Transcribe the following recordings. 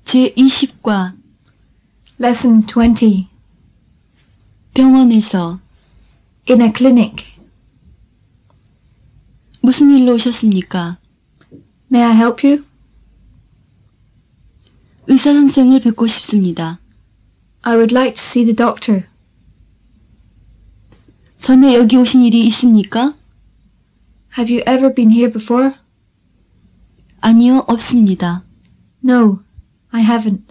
제20과 Lesson 20. 병원에서 In a clinic. 무슨 일로 오셨습니까? May I help you? 의사 선생을 뵙고 싶습니다. I would like to see the doctor. 전에 여기 오신 일이 있습니까? Have you ever been here before? 아니요, 없습니다. No, I haven't.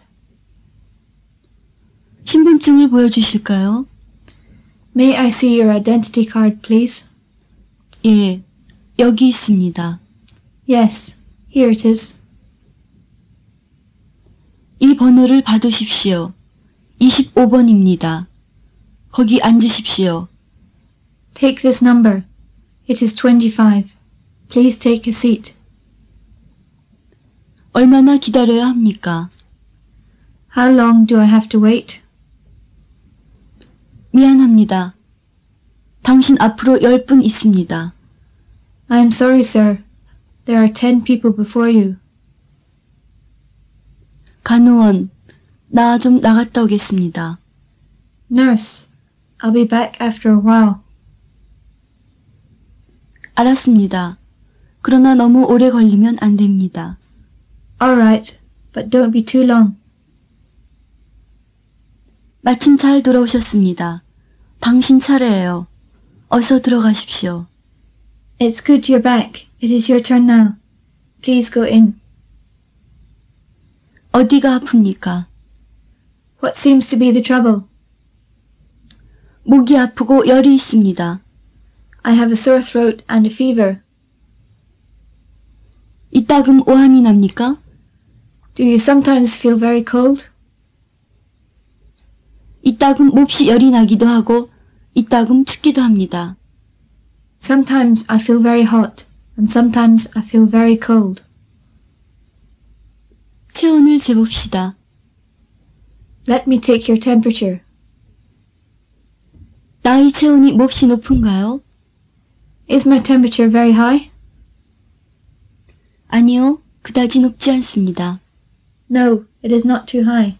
신분증을 보여주실까요? May I see your identity card, please? 예, 여기 있습니다. Yes, here it is. 이 번호를 받으십시오. 25번입니다. 거기 앉으십시오. Take this number. It is 25. Please take a seat. 얼마나 기다려야 합니까? How long do I have to wait? 미안합니다. 당신 앞으로 10분 있습니다. I am sorry, sir. There are 10 people before you. 간호원, 나 좀 나갔다 오겠습니다. Nurse, I'll be back after a while. 알았습니다. 그러나 너무 오래 걸리면 안 됩니다. All right, but don't be too long. 마침 잘 돌아오셨습니다. 당신 차례예요. 어서 들어가십시오. It's good you're back. It is your turn now. Please go in. 어디가 아픕니까? What seems to be the trouble? 목이 아프고 열이 있습니다. I have a sore throat and a fever. 이따금 오한이 납니까? Do you sometimes feel very cold? 이따금 몹시 열이 나기도 하고 이따금 춥기도 합니다. Sometimes I feel very hot, and sometimes I feel very cold. 체온을 재봅시다. Let me take your temperature. 나의 체온이 몹시 높은가요? Is my temperature very high? 아니요, 그다지 높지 않습니다. No, it is not too high.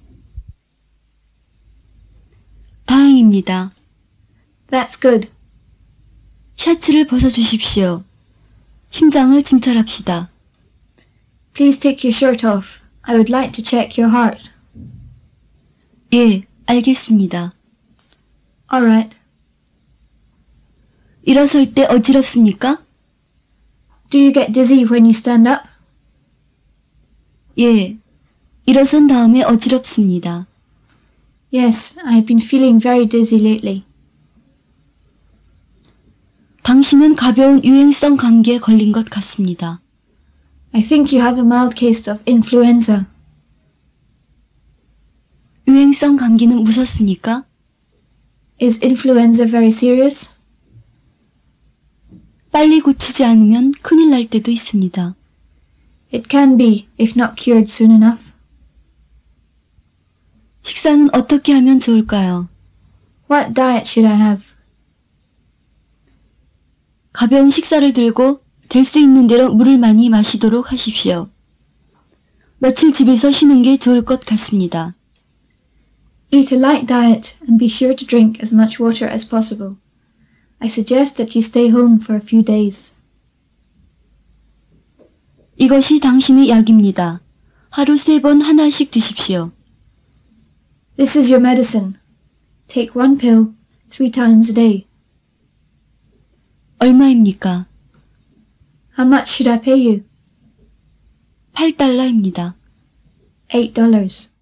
다행입니다. That's good. 셔츠를 벗어주십시오. 심장을 진찰합시다. Please take your shirt off. I would like to check your heart. 예, 알겠습니다. All right. 일어설 때 어지럽습니까? Do you get dizzy when you stand up? 예, 일어선 다음에 어지럽습니다. Yes, I have been feeling very dizzy lately. 당신은 가벼운 유행성 감기에 걸린 것 같습니다. I think you have a mild case of influenza. 유행성 감기는 무섭습니까? Is influenza very serious? 빨리 고치지 않으면 큰일 날 때도 있습니다. It can be, if not cured soon enough. 식사는 어떻게 하면 좋을까요? What diet should I have? 가벼운 식사를 들고 될 수 있는 대로 물을 많이 마시도록 하십시오. 며칠 집에서 쉬는 게 좋을 것 같습니다. Eat a light diet and be sure to drink as much water as possible. I suggest that you stay home for a few days. 이것이 당신의 약입니다. 하루 3번 하나씩 드십시오. This is your medicine. Take one pill 3 times a day. 얼마입니까? How much should I pay you? $8입니다. $8.